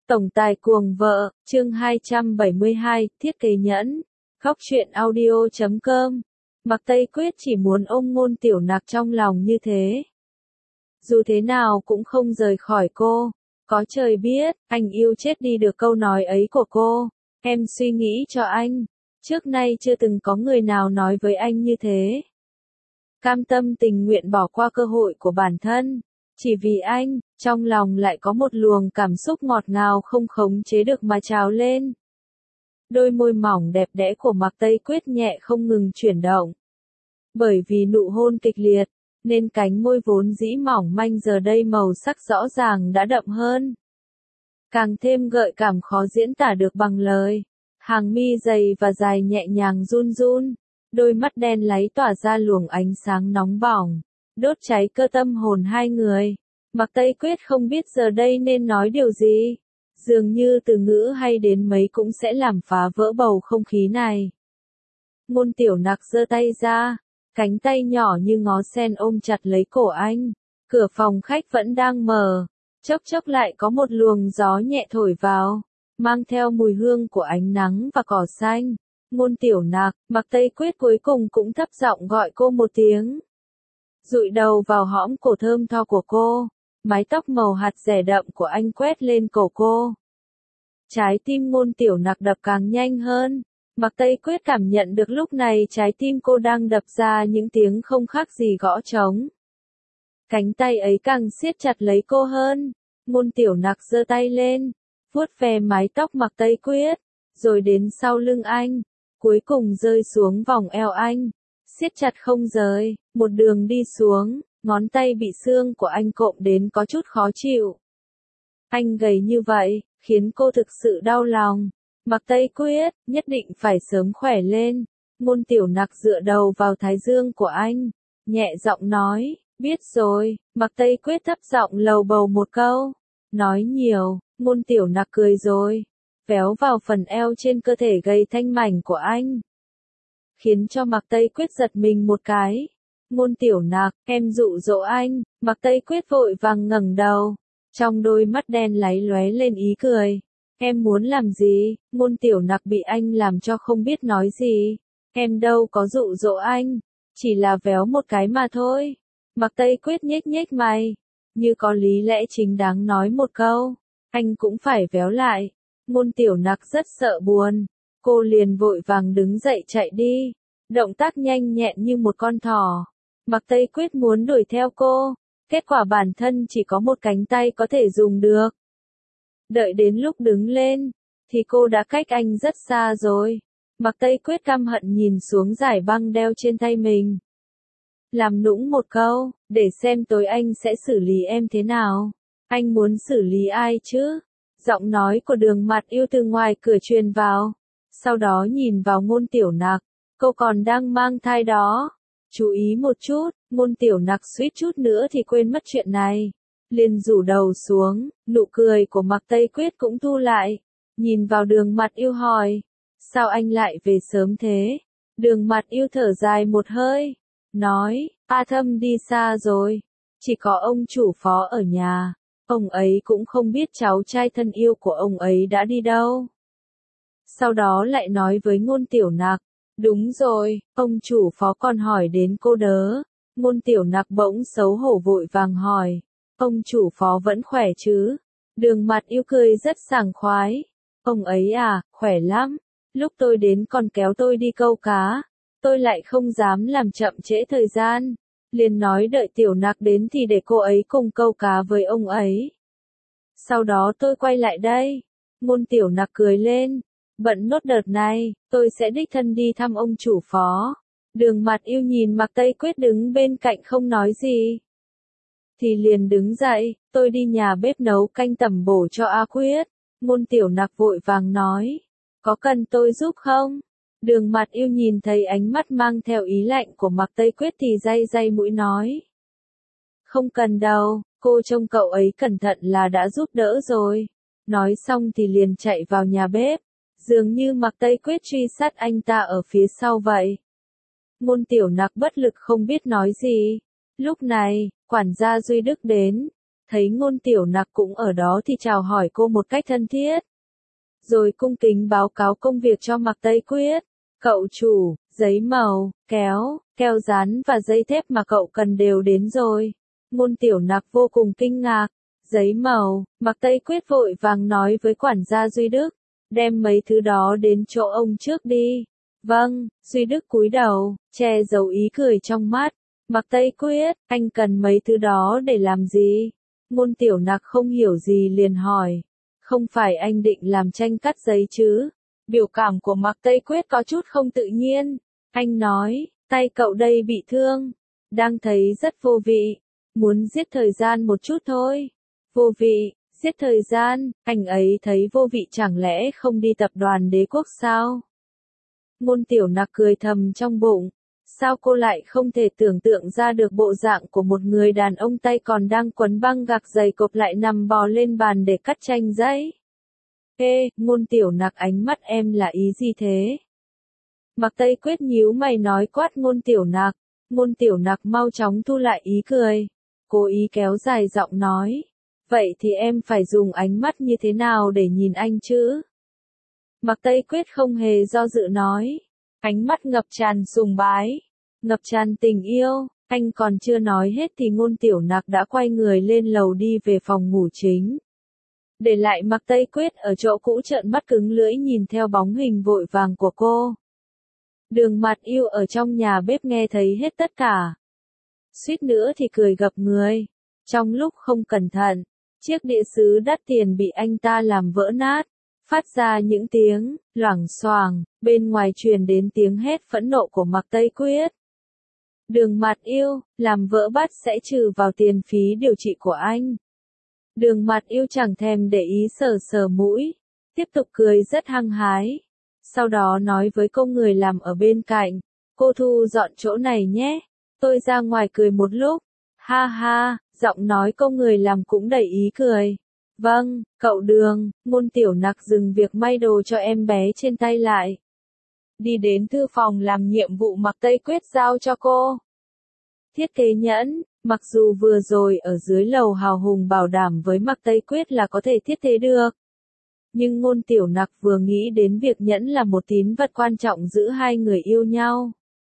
Tổng tài cuồng vợ, chương 272, thiết kế nhẫn. Khóc chuyện audio.com. Mạc Tây Quyết chỉ muốn ôm Ngôn Tiểu Nặc trong lòng như thế. Dù thế nào cũng không rời khỏi cô. Có trời biết, anh yêu chết đi được câu nói ấy của cô. Em suy nghĩ cho anh. Trước nay chưa từng có người nào nói với anh như thế. Cam tâm tình nguyện bỏ qua cơ hội của bản thân. Chỉ vì anh, trong lòng lại có một luồng cảm xúc ngọt ngào không khống chế được mà trào lên. Đôi môi mỏng đẹp đẽ của Mạc Tây Quyết nhẹ không ngừng chuyển động. Bởi vì nụ hôn kịch liệt, nên cánh môi vốn dĩ mỏng manh giờ đây màu sắc rõ ràng đã đậm hơn. Càng thêm gợi cảm khó diễn tả được bằng lời. Hàng mi dày và dài nhẹ nhàng run run. Đôi mắt đen láy tỏa ra luồng ánh sáng nóng bỏng, đốt cháy cơ tâm hồn hai người. Mạc Tây Quyết không biết giờ đây nên nói điều gì. Dường như từ ngữ hay đến mấy cũng sẽ làm phá vỡ bầu không khí này. Ngôn Tiểu Nặc giơ tay ra, cánh tay nhỏ như ngó sen ôm chặt lấy cổ anh. Cửa phòng khách vẫn đang mở, chốc chốc lại có một luồng gió nhẹ thổi vào, mang theo mùi hương của ánh nắng và cỏ xanh. Ngôn Tiểu Nặc, Mạc Tây Quyết cuối cùng cũng thấp giọng gọi cô một tiếng. Dụi đầu vào hõm cổ thơm tho của cô, mái tóc màu hạt dẻ đậm của anh quét lên cổ cô. Trái tim Ngôn Tiểu Nặc đập càng nhanh hơn. Mạc Tây Quyết cảm nhận được lúc này trái tim cô đang đập ra những tiếng không khác gì gõ trống. Cánh tay ấy càng siết chặt lấy cô hơn. Ngôn Tiểu Nặc giơ tay lên, vuốt ve mái tóc Mạc Tây Quyết, rồi đến sau lưng anh, cuối cùng rơi xuống vòng eo anh, siết chặt không rời. Một đường đi xuống, ngón tay bị xương của anh cộm đến có chút khó chịu. Anh gầy như vậy, khiến cô thực sự đau lòng. Mạc Tây Quyết, nhất định phải sớm khỏe lên. Ngôn Tiểu Nặc dựa đầu vào thái dương của anh, nhẹ giọng nói, biết rồi. Mạc Tây Quyết thấp giọng lầu bầu một câu. Nói nhiều, Ngôn Tiểu Nặc cười rồi, véo vào phần eo trên cơ thể gầy thanh mảnh của anh, khiến cho Mạc Tây Quyết giật mình một cái. Ngôn Tiểu Nặc, em dụ dỗ anh. Mạc Tây Quyết vội vàng ngẩng đầu, trong đôi mắt đen láy lóe lên ý cười. Em muốn làm gì? Ngôn Tiểu Nặc bị anh làm cho không biết nói gì. Em đâu có dụ dỗ anh, chỉ là véo một cái mà thôi. Mạc Tây Quyết nhếch nhếch mày, như có lý lẽ chính đáng nói một câu. Anh cũng phải véo lại. Ngôn Tiểu Nặc rất sợ buồn, cô liền vội vàng đứng dậy chạy đi, động tác nhanh nhẹn như một con thỏ. Mạc Tây Quyết muốn đuổi theo cô, kết quả bản thân chỉ có một cánh tay có thể dùng được. Đợi đến lúc đứng lên, thì cô đã cách anh rất xa rồi. Mạc Tây Quyết căm hận nhìn xuống dải băng đeo trên tay mình, làm nũng một câu, để xem tối anh sẽ xử lý em thế nào. Anh muốn xử lý ai chứ? Giọng nói của Đường Mặt Yêu từ ngoài cửa truyền vào. Sau đó nhìn vào Ngôn Tiểu Nặc, cô còn đang mang thai đó. Chú ý một chút. Ngôn Tiểu Nặc suýt chút nữa thì quên mất chuyện này, liền rủ đầu xuống. Nụ cười của Mạc Tây Quyết cũng thu lại, nhìn vào Đường Mặt Yêu hỏi, sao anh lại về sớm thế? Đường Mặt Yêu thở dài một hơi, nói, A Thâm đi xa rồi, chỉ có ông chủ phó ở nhà. Ông ấy cũng không biết cháu trai thân yêu của ông ấy đã đi đâu. Sau đó lại nói với Ngôn Tiểu Nặc, đúng rồi, ông chủ phó còn hỏi đến cô đớ. Ngôn Tiểu Nặc bỗng xấu hổ vội vàng hỏi, ông chủ phó vẫn khỏe chứ? Đường Mặt Yêu cười rất sảng khoái, ông ấy à, khỏe lắm. Lúc tôi đến còn kéo tôi đi câu cá, tôi lại không dám làm chậm trễ thời gian, liền nói đợi Tiểu Nặc đến thì để cô ấy cùng câu cá với ông ấy. Sau đó tôi quay lại đây. Ngôn Tiểu Nặc cười lên, bận nốt đợt này, tôi sẽ đích thân đi thăm ông chủ phó. Đường Mặt Yêu nhìn Mạc Tây Quyết đứng bên cạnh không nói gì, thì liền đứng dậy, tôi đi nhà bếp nấu canh tẩm bổ cho A Quyết. Ngôn Tiểu Nặc vội vàng nói, có cần tôi giúp không? Đường Mặt Yêu nhìn thấy ánh mắt mang theo ý lạnh của Mạc Tây Quyết thì day day mũi nói, không cần đâu, cô trông cậu ấy cẩn thận là đã giúp đỡ rồi. Nói xong thì liền chạy vào nhà bếp, dường như Mạc Tây Quyết truy sát anh ta ở phía sau vậy. Ngôn Tiểu Nặc bất lực không biết nói gì. Lúc này, quản gia Duy Đức đến, Thấy Ngôn Tiểu Nặc cũng ở đó thì chào hỏi cô một cách thân thiết. Rồi cung kính báo cáo công việc cho Mạc Tây Quyết. Cậu chủ, giấy màu, kéo, keo dán và dây thép mà cậu cần đều đến rồi. Ngôn Tiểu Nặc vô cùng kinh ngạc. Giấy màu, Mạc Tây Quyết vội vàng nói với quản gia Duy Đức. Đem mấy thứ đó đến chỗ ông trước đi. Vâng, Duy Đức cúi đầu, che giấu ý cười trong mắt. Mạc Tây Quyết, anh cần mấy thứ đó để làm gì? Ngôn Tiểu Nặc không hiểu gì liền hỏi. Không phải anh định làm tranh cắt giấy chứ? Biểu cảm của Mạc Tây Quyết có chút không tự nhiên. Anh nói, tay cậu đây bị thương. Đang thấy rất vô vị. Muốn giết thời gian một chút thôi. Vô vị, giết thời gian, anh ấy thấy vô vị chẳng lẽ không đi tập đoàn Đế Quốc sao? Ngôn Tiểu Nặc cười thầm trong bụng. Sao cô lại không thể tưởng tượng ra được bộ dạng của một người đàn ông tay còn đang quấn băng gạc dày cộp lại nằm bò lên bàn để cắt tranh giấy? Ê, Ngôn Tiểu Nặc, ánh mắt em là ý gì thế? Mạc Tây Quyết nhíu mày nói quát Ngôn Tiểu Nặc. Ngôn Tiểu Nặc mau chóng thu lại ý cười. Cố ý kéo dài giọng nói. Vậy thì em phải dùng ánh mắt như thế nào để nhìn anh chứ? Mạc Tây Quyết không hề do dự nói. Ánh mắt ngập tràn sùng bái, ngập tràn tình yêu. Anh còn chưa nói hết thì Ngôn Tiểu Nặc đã quay người lên lầu đi về phòng ngủ chính. Để lại Mạc Tây Quyết ở chỗ cũ trợn mắt cứng lưỡi nhìn theo bóng hình vội vàng của cô. Đường Mặt Yêu ở trong nhà bếp nghe thấy hết tất cả. Suýt nữa thì cười gập người. Trong lúc không cẩn thận, chiếc đĩa sứ đắt tiền bị anh ta làm vỡ nát, phát ra những tiếng loảng xoảng, bên ngoài truyền đến tiếng hét phẫn nộ của Mạc Tây Quyết. Đường Mặt Yêu, làm vỡ bát sẽ trừ vào tiền phí điều trị của anh. Đường Mặt Yêu chẳng thèm để ý sờ sờ mũi, tiếp tục cười rất hăng hái. Sau đó nói với cô người làm ở bên cạnh, cô thu dọn chỗ này nhé, tôi ra ngoài cười một lúc. Ha ha, giọng nói cô người làm cũng đầy ý cười. Vâng, cậu Đường. Ngôn Tiểu Nặc dừng việc may đồ cho em bé trên tay lại. Đi đến thư phòng làm nhiệm vụ Mạc Tây Quyết giao cho cô. Thiết kế nhẫn, mặc dù vừa rồi ở dưới lầu hào hùng bảo đảm với Mạc Tây Quyết là có thể thiết kế được. Nhưng Ngôn Tiểu Nặc vừa nghĩ đến việc nhẫn là một tín vật quan trọng giữa hai người yêu nhau.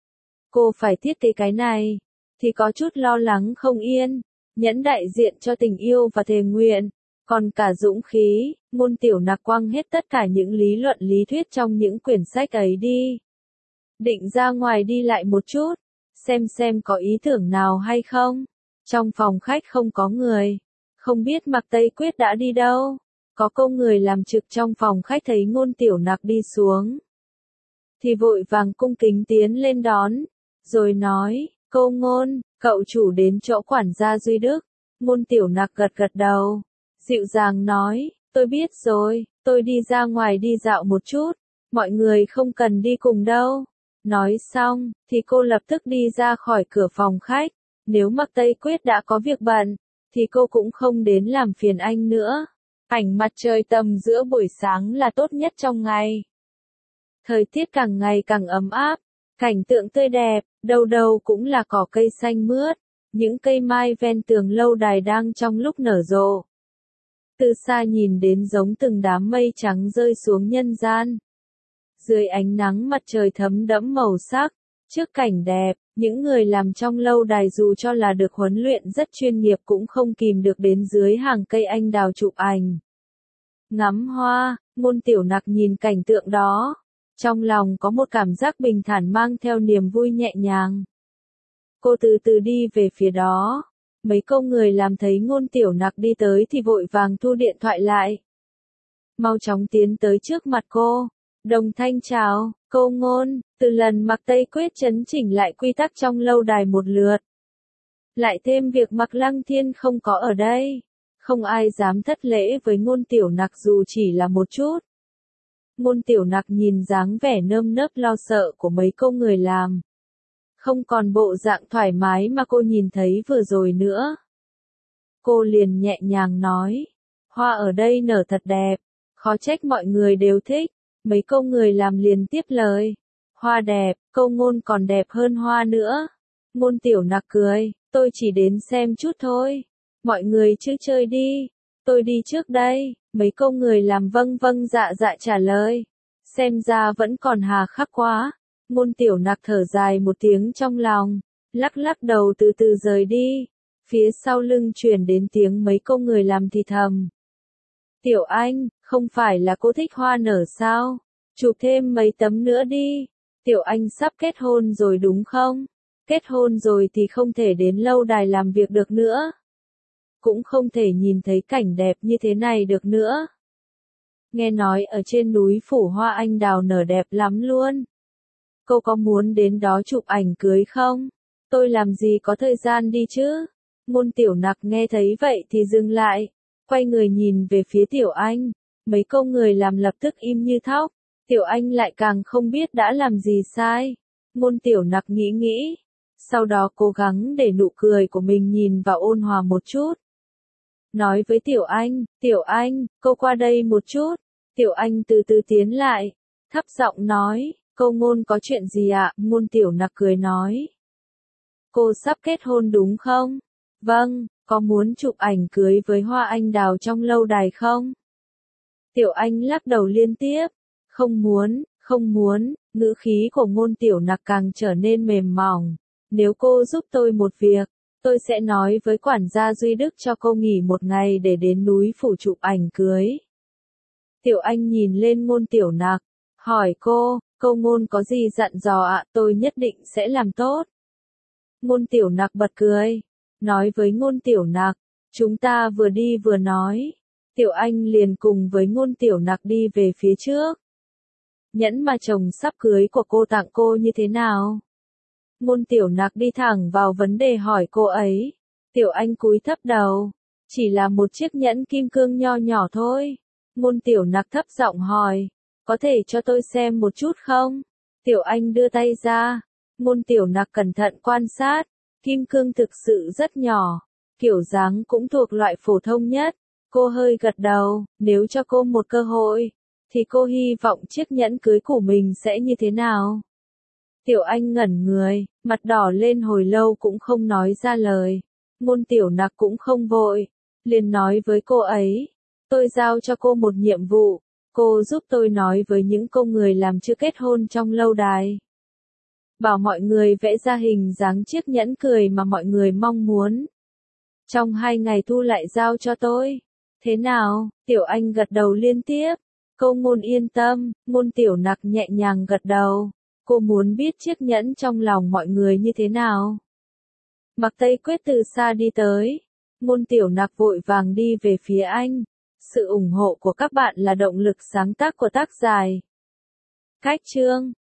Cô phải thiết kế cái này, thì có chút lo lắng không yên. Nhẫn đại diện cho tình yêu và thề nguyện, còn cả dũng khí. Ngôn Tiểu Nặc quăng hết tất cả những lý luận lý thuyết trong những quyển sách ấy đi. Định ra ngoài đi lại một chút, xem có ý tưởng nào hay không. Trong phòng khách không có người, không biết Mạc Tây Quyết đã đi đâu. Có công người làm trực trong phòng khách thấy Ngôn Tiểu Nặc đi xuống, thì vội vàng cung kính tiến lên đón, rồi nói, cô Ngôn, cậu chủ đến chỗ quản gia Duy Đức. Ngôn Tiểu Nặc gật gật đầu, dịu dàng nói, tôi biết rồi, tôi đi ra ngoài đi dạo một chút, mọi người không cần đi cùng đâu. Nói xong, thì cô lập tức đi ra khỏi cửa phòng khách. Nếu Mạc Tây Quyết đã có việc bận, thì cô cũng không đến làm phiền anh nữa. Ảnh mặt trời tầm giữa buổi sáng là tốt nhất trong ngày. Thời tiết càng ngày càng ấm áp, cảnh tượng tươi đẹp, đâu đâu cũng là cỏ cây xanh mướt, những cây mai ven tường lâu đài đang trong lúc nở rộ. Từ xa nhìn đến giống từng đám mây trắng rơi xuống nhân gian. Dưới ánh nắng mặt trời thấm đẫm màu sắc, trước cảnh đẹp, những người làm trong lâu đài dù cho là được huấn luyện rất chuyên nghiệp cũng không kìm được đến dưới hàng cây anh đào chụp ảnh. Ngắm hoa, Ngôn Tiểu Nặc nhìn cảnh tượng đó, trong lòng có một cảm giác bình thản mang theo niềm vui nhẹ nhàng. Cô từ từ đi về phía đó. Mấy công người làm thấy Ngôn Tiểu Nặc đi tới thì vội vàng thu điện thoại lại. Mau chóng tiến tới trước mặt cô. Đồng thanh chào, cô Ngôn. Từ lần Mạc Tây Quyết chấn chỉnh lại quy tắc trong lâu đài một lượt, lại thêm việc Mạc Lăng Thiên không có ở đây, không ai dám thất lễ với Ngôn Tiểu Nặc dù chỉ là một chút. Ngôn Tiểu Nặc nhìn dáng vẻ nơm nớp lo sợ của mấy cô người làm, không còn bộ dạng thoải mái mà cô nhìn thấy vừa rồi nữa. Cô liền nhẹ nhàng nói, hoa ở đây nở thật đẹp, khó trách mọi người đều thích. Mấy cô người làm liền tiếp lời, hoa đẹp, cô Ngôn còn đẹp hơn hoa nữa. Ngôn Tiểu Nặc cười, tôi chỉ đến xem chút thôi. Mọi người chứ chơi đi, tôi đi trước đây, mấy câu người làm vâng vâng dạ dạ trả lời. Xem ra vẫn còn hà khắc quá, Ngôn Tiểu Nặc thở dài một tiếng trong lòng, lắc lắc đầu từ từ rời đi, phía sau lưng truyền đến tiếng mấy câu người làm thì thầm. Tiểu Anh, không phải là cô thích hoa nở sao? Chụp thêm mấy tấm nữa đi. Tiểu Anh sắp kết hôn rồi đúng không? Kết hôn rồi thì không thể đến lâu đài làm việc được nữa. Cũng không thể nhìn thấy cảnh đẹp như thế này được nữa. Nghe nói ở trên núi phủ hoa anh đào nở đẹp lắm luôn. Cô có muốn đến đó chụp ảnh cưới không? Tôi làm gì có thời gian đi chứ? Ngôn Tiểu Nặc nghe thấy vậy thì dừng lại, quay người nhìn về phía Tiểu Anh. Mấy câu người làm lập tức im như thóc. Tiểu Anh lại càng không biết đã làm gì sai. Ngôn Tiểu Nặc nghĩ nghĩ, sau đó cố gắng để nụ cười của mình nhìn vào ôn hòa một chút. Nói với Tiểu Anh, cô qua đây một chút. Tiểu Anh từ từ tiến lại, thấp giọng nói, cô Ngôn có chuyện gì ạ? Ngôn Tiểu Nặc cười nói. Cô sắp kết hôn đúng không? Vâng, có muốn chụp ảnh cưới với hoa anh đào trong lâu đài không? Tiểu Anh lắc đầu liên tiếp. Không muốn, ngữ khí của Ngôn Tiểu Nặc càng trở nên mềm mỏng. Nếu cô giúp tôi một việc, tôi sẽ nói với quản gia Duy Đức cho cô nghỉ một ngày để đến núi phủ chụp ảnh cưới. Tiểu Anh nhìn lên Ngôn Tiểu Nặc, hỏi cô Ngôn có gì dặn dò ạ? Tôi nhất định sẽ làm tốt. Ngôn Tiểu Nặc bật cười, nói với Ngôn Tiểu Nặc, chúng ta vừa đi vừa nói. Tiểu Anh liền cùng với Ngôn Tiểu Nặc đi về phía trước. Nhẫn mà chồng sắp cưới của cô tặng cô như thế nào? Ngôn Tiểu Nặc đi thẳng vào vấn đề hỏi cô ấy. Tiểu Anh cúi thấp đầu, chỉ là một chiếc nhẫn kim cương nho nhỏ thôi. Ngôn Tiểu Nặc thấp giọng hỏi, có thể cho tôi xem một chút không? Tiểu Anh đưa tay ra. Ngôn Tiểu Nặc cẩn thận quan sát, kim cương thực sự rất nhỏ, kiểu dáng cũng thuộc loại phổ thông nhất. Cô hơi gật đầu, nếu cho cô một cơ hội, thì cô hy vọng chiếc nhẫn cưới của mình sẽ như thế nào? Tiểu Anh ngẩn người, mặt đỏ lên hồi lâu cũng không nói ra lời. Ngôn Tiểu Nặc cũng không vội, liền nói với cô ấy, tôi giao cho cô một nhiệm vụ, cô giúp tôi nói với những cô người làm chưa kết hôn trong lâu đài. Bảo mọi người vẽ ra hình dáng chiếc nhẫn cười mà mọi người mong muốn. Trong 2 ngày thu lại giao cho tôi. Thế nào? Tiểu Anh gật đầu liên tiếp. Cô Ngôn yên tâm. Ngôn Tiểu Nặc nhẹ nhàng gật đầu. Cô muốn biết chiếc nhẫn trong lòng mọi người như thế nào. Mạc Tây Quyết từ xa đi tới. Ngôn Tiểu Nặc vội vàng đi về phía anh. Sự ủng hộ của các bạn là động lực sáng tác của tác giả. Cách chương